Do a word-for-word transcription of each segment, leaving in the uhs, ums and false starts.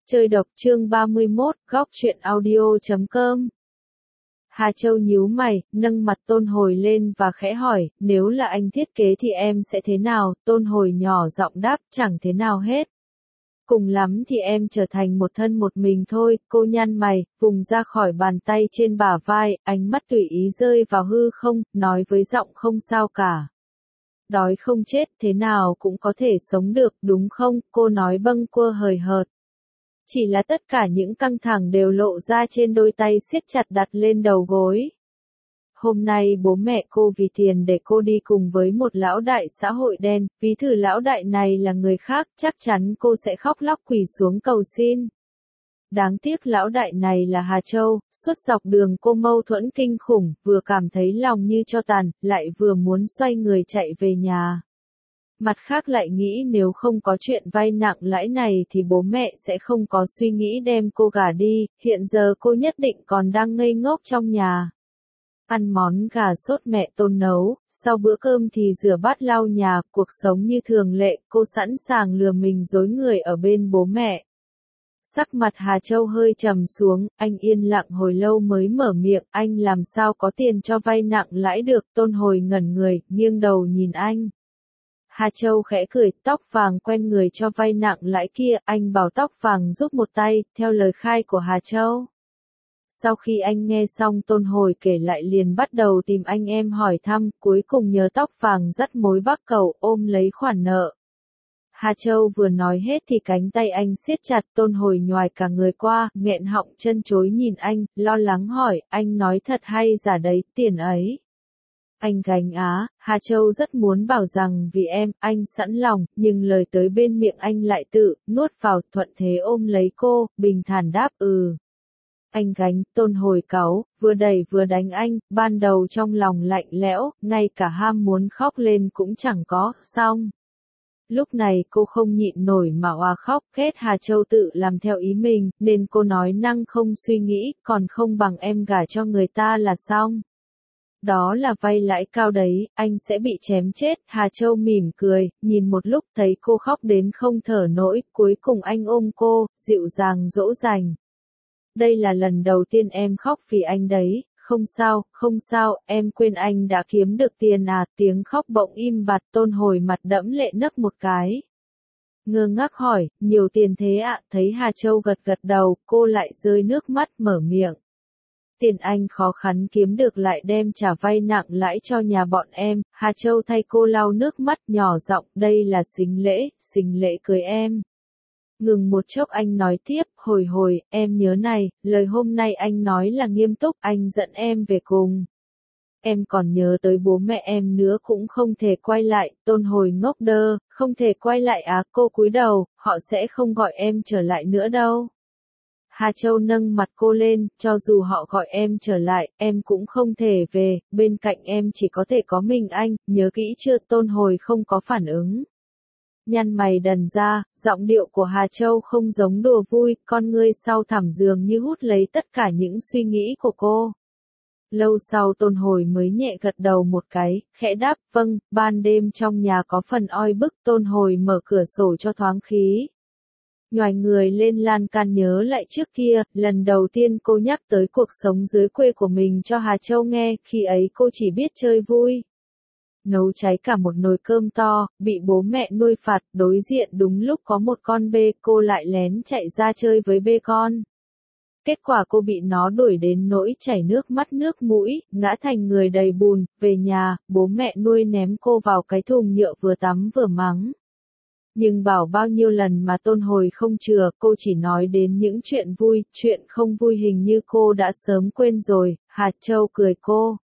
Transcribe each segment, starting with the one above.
Chơi độc chương ba mươi mốt, góc truyện audio chấm com. Hà Châu nhíu mày, nâng mặt Tôn Hồi lên và khẽ hỏi, nếu là anh thiết kế thì em sẽ thế nào? Tôn Hồi nhỏ giọng đáp, chẳng thế nào hết. Cùng lắm thì em trở thành một thân một mình thôi. Cô nhăn mày, vùng ra khỏi bàn tay trên bả vai, ánh mắt tùy ý rơi vào hư không, nói với giọng không sao cả. Đói không chết, thế nào cũng có thể sống được, đúng không? Cô nói bâng quơ hời hợt. Chỉ là tất cả những căng thẳng đều lộ ra trên đôi tay siết chặt đặt lên đầu gối. Hôm nay bố mẹ cô vì tiền để cô đi cùng với một lão đại xã hội đen, ví thử lão đại này là người khác, chắc chắn cô sẽ khóc lóc quỳ xuống cầu xin. Đáng tiếc lão đại này là Hà Châu, suốt dọc đường cô mâu thuẫn kinh khủng, vừa cảm thấy lòng như tro tàn, lại vừa muốn xoay người chạy về nhà. Mặt khác lại nghĩ nếu không có chuyện vay nặng lãi này thì bố mẹ sẽ không có suy nghĩ đem cô gả đi, hiện giờ cô nhất định còn đang ngây ngốc trong nhà. Ăn món gà sốt mẹ Tôn nấu, sau bữa cơm thì rửa bát lau nhà, cuộc sống như thường lệ, cô sẵn sàng lừa mình dối người ở bên bố mẹ. Sắc mặt Hà Châu hơi trầm xuống, anh yên lặng hồi lâu mới mở miệng, anh làm sao có tiền cho vay nặng lãi được? Tôn Hồi ngẩn người, nghiêng đầu nhìn anh. Hà Châu khẽ cười, tóc vàng quen người cho vay nặng lãi kia, anh bảo tóc vàng giúp một tay, theo lời khai của Hà Châu. Sau khi anh nghe xong Tôn Hồi kể lại liền bắt đầu tìm anh em hỏi thăm, cuối cùng nhớ tóc vàng dắt mối bắc cầu ôm lấy khoản nợ. Hà Châu vừa nói hết thì cánh tay anh siết chặt, Tôn Hồi nhoài cả người qua, nghẹn họng chân chối nhìn anh, lo lắng hỏi, anh nói thật hay giả đấy, tiền ấy. Anh gánh á, Hà Châu rất muốn bảo rằng vì em, anh sẵn lòng, nhưng lời tới bên miệng anh lại tự, nuốt vào, thuận thế ôm lấy cô, bình thản đáp ừ. Anh gánh, Tôn Hồi cáu, vừa đẩy vừa đánh anh, ban đầu trong lòng lạnh lẽo, ngay cả ham muốn khóc lên cũng chẳng có, xong. Lúc này cô không nhịn nổi mà òa khóc, ghét Hà Châu tự làm theo ý mình, nên cô nói năng không suy nghĩ, còn không bằng em gả cho người ta là xong. Đó là vay lãi cao đấy, anh sẽ bị chém chết. Hà Châu mỉm cười, nhìn một lúc thấy cô khóc đến không thở nổi, cuối cùng anh ôm cô, dịu dàng dỗ dành. Đây là lần đầu tiên em khóc vì anh đấy, không sao, không sao, em quên anh đã kiếm được tiền à, tiếng khóc bỗng im bặt. Tôn Hồi mặt đẫm lệ nấc một cái. Ngơ ngác hỏi, nhiều tiền thế ạ? Thấy Hà Châu gật gật đầu, cô lại rơi nước mắt mở miệng. Tiền anh khó khăn kiếm được lại đem trả vay nặng lãi cho nhà bọn em. Hà Châu thay cô lau nước mắt nhỏ giọng, đây là sính lễ, sính lễ cưới em. Ngừng một chốc anh nói tiếp, hồi hồi, em nhớ này, lời hôm nay anh nói là nghiêm túc, anh dẫn em về cùng. Em còn nhớ tới bố mẹ em nữa cũng không thể quay lại. Tôn Hồi ngốc đơ, không thể quay lại à? Cô cúi đầu, họ sẽ không gọi em trở lại nữa đâu. Hà Châu nâng mặt cô lên, cho dù họ gọi em trở lại, em cũng không thể về, bên cạnh em chỉ có thể có mình anh, nhớ kỹ chưa? Tôn Hồi không có phản ứng. Nhăn mày đần ra, giọng điệu của Hà Châu không giống đùa vui, con ngươi sau thẳm dường như hút lấy tất cả những suy nghĩ của cô. Lâu sau Tôn Hồi mới nhẹ gật đầu một cái, khẽ đáp, vâng, ban đêm trong nhà có phần oi bức. Tôn Hồi mở cửa sổ cho thoáng khí. Nhoài người lên lan can nhớ lại trước kia, lần đầu tiên cô nhắc tới cuộc sống dưới quê của mình cho Hà Châu nghe, khi ấy cô chỉ biết chơi vui. Nấu cháy cả một nồi cơm to, bị bố mẹ nuôi phạt, đối diện đúng lúc có một con bê, cô lại lén chạy ra chơi với bê con. Kết quả cô bị nó đuổi đến nỗi chảy nước mắt nước mũi, ngã thành người đầy bùn, về nhà, bố mẹ nuôi ném cô vào cái thùng nhựa vừa tắm vừa mắng. Nhưng bảo bao nhiêu lần mà Tôn Hồi không chừa, cô chỉ nói đến những chuyện vui, chuyện không vui hình như cô đã sớm quên rồi. Hà Châu cười cô.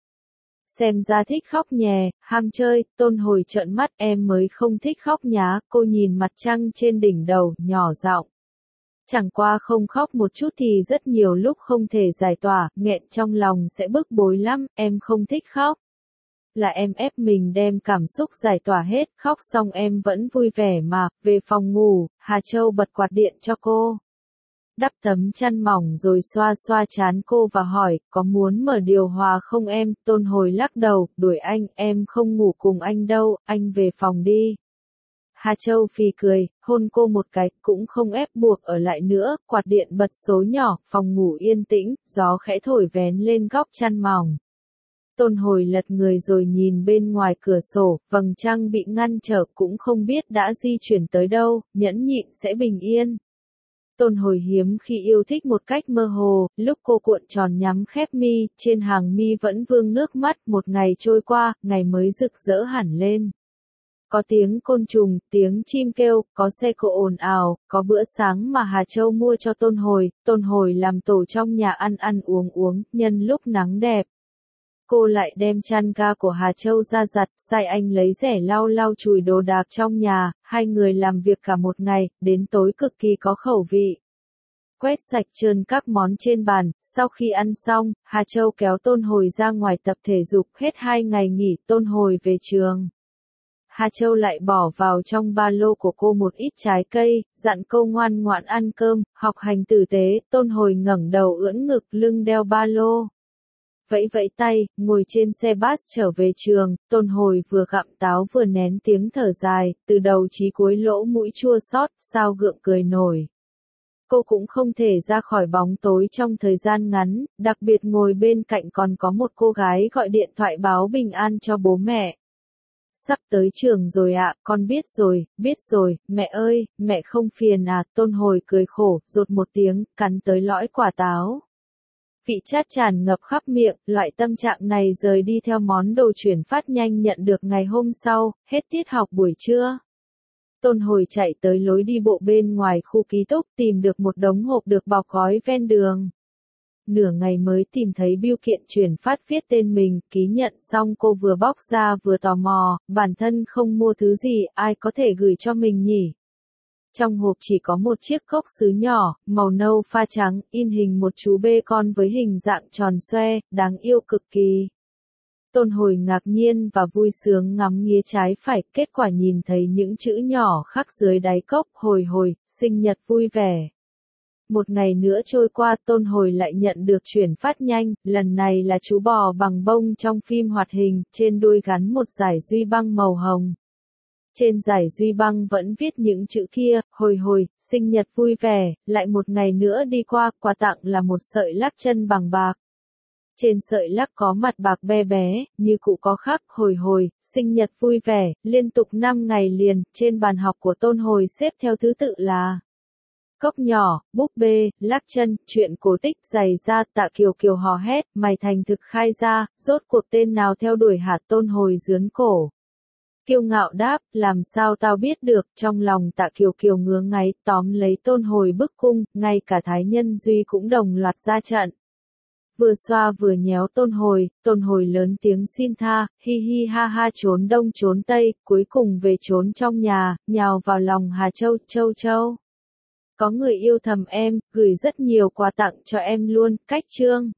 Xem ra thích khóc nhè, ham chơi. Tôn Hồi trợn mắt, em mới không thích khóc nhá. Cô nhìn mặt trăng trên đỉnh đầu, nhỏ giọng. Chẳng qua không khóc một chút thì rất nhiều lúc không thể giải tỏa, nghẹn trong lòng sẽ bức bối lắm, em không thích khóc. Là em ép mình đem cảm xúc giải tỏa hết, khóc xong em vẫn vui vẻ mà. Về phòng ngủ, Hà Châu bật quạt điện cho cô. Đắp tấm chăn mỏng rồi xoa xoa trán cô và hỏi, có muốn mở điều hòa không em? Tôn Hồi lắc đầu, đuổi anh, em không ngủ cùng anh đâu, anh về phòng đi. Hà Châu phì cười, hôn cô một cái, cũng không ép buộc ở lại nữa, quạt điện bật số nhỏ, phòng ngủ yên tĩnh, gió khẽ thổi vén lên góc chăn mỏng. Tôn Hồi lật người rồi nhìn bên ngoài cửa sổ, vầng trăng bị ngăn trở cũng không biết đã di chuyển tới đâu, nhẫn nhịn sẽ bình yên. Tôn Hồi hiếm khi yêu thích một cách mơ hồ, lúc cô cuộn tròn nhắm khép mi, trên hàng mi vẫn vương nước mắt, một ngày trôi qua, ngày mới rực rỡ hẳn lên. Có tiếng côn trùng, tiếng chim kêu, có xe cộ ồn ào, có bữa sáng mà Hà Châu mua cho Tôn Hồi, Tôn Hồi làm tổ trong nhà ăn ăn uống uống, nhân lúc nắng đẹp. Cô lại đem chăn ga của Hà Châu ra giặt, sai anh lấy rẻ lau lau chùi đồ đạc trong nhà, hai người làm việc cả một ngày, đến tối cực kỳ có khẩu vị. Quét sạch trơn các món trên bàn, sau khi ăn xong, Hà Châu kéo Tôn Hồi ra ngoài tập thể dục, hết hai ngày nghỉ, Tôn Hồi về trường. Hà Châu lại bỏ vào trong ba lô của cô một ít trái cây, dặn cô ngoan ngoãn ăn cơm, học hành tử tế, Tôn Hồi ngẩng đầu ưỡn ngực lưng đeo ba lô. Vẫy vẫy tay, ngồi trên xe bus trở về trường, Tôn Hồi vừa gặm táo vừa nén tiếng thở dài, từ đầu chí cuối lỗ mũi chua xót, sao gượng cười nổi. Cô cũng không thể ra khỏi bóng tối trong thời gian ngắn, đặc biệt ngồi bên cạnh còn có một cô gái gọi điện thoại báo bình an cho bố mẹ. Sắp tới trường rồi ạ, con biết rồi, biết rồi, mẹ ơi, mẹ không phiền à, Tôn Hồi cười khổ, rột một tiếng, cắn tới lõi quả táo. Vị chát tràn ngập khắp miệng, loại tâm trạng này rời đi theo món đồ chuyển phát nhanh nhận được ngày hôm sau, hết tiết học buổi trưa. Tôn Hồi chạy tới lối đi bộ bên ngoài khu ký túc tìm được một đống hộp được bọc gói ven đường. Nửa ngày mới tìm thấy bưu kiện chuyển phát viết tên mình, ký nhận xong cô vừa bóc ra vừa tò mò, bản thân không mua thứ gì, ai có thể gửi cho mình nhỉ? Trong hộp chỉ có một chiếc cốc sứ nhỏ, màu nâu pha trắng, in hình một chú bê con với hình dạng tròn xoe, đáng yêu cực kỳ. Tôn Hồi ngạc nhiên và vui sướng ngắm nghía trái phải, kết quả nhìn thấy những chữ nhỏ khắc dưới đáy cốc, hồi hồi, sinh nhật vui vẻ. Một ngày nữa trôi qua, Tôn Hồi lại nhận được chuyển phát nhanh, lần này là chú bò bằng bông trong phim hoạt hình, trên đuôi gắn một dải duy băng màu hồng. Trên dải duy băng vẫn viết những chữ kia, hồi hồi, sinh nhật vui vẻ, lại một ngày nữa đi qua, quà tặng là một sợi lắc chân bằng bạc. Trên sợi lắc có mặt bạc bé bé, như cụ có khắc, hồi hồi, sinh nhật vui vẻ, liên tục năm ngày liền, trên bàn học của Tôn Hồi xếp theo thứ tự là cốc nhỏ, búp bê, lắc chân, chuyện cổ tích, giày da, Tạ Kiều Kiều hò hét, mày thành thực khai ra, rốt cuộc tên nào theo đuổi hạt. Tôn Hồi rướn cổ. Kiêu ngạo đáp, làm sao tao biết được, trong lòng Tạ Kiều Kiều ngứa ngáy, tóm lấy Tôn Hồi bức cung, ngay cả Thái Nhân Duy cũng đồng loạt ra trận. Vừa xoa vừa nhéo Tôn Hồi, Tôn Hồi lớn tiếng xin tha, hi hi ha ha trốn đông trốn tây, cuối cùng về trốn trong nhà, nhào vào lòng Hà Châu, Châu Châu. Có người yêu thầm em, gửi rất nhiều quà tặng cho em luôn, cách chương.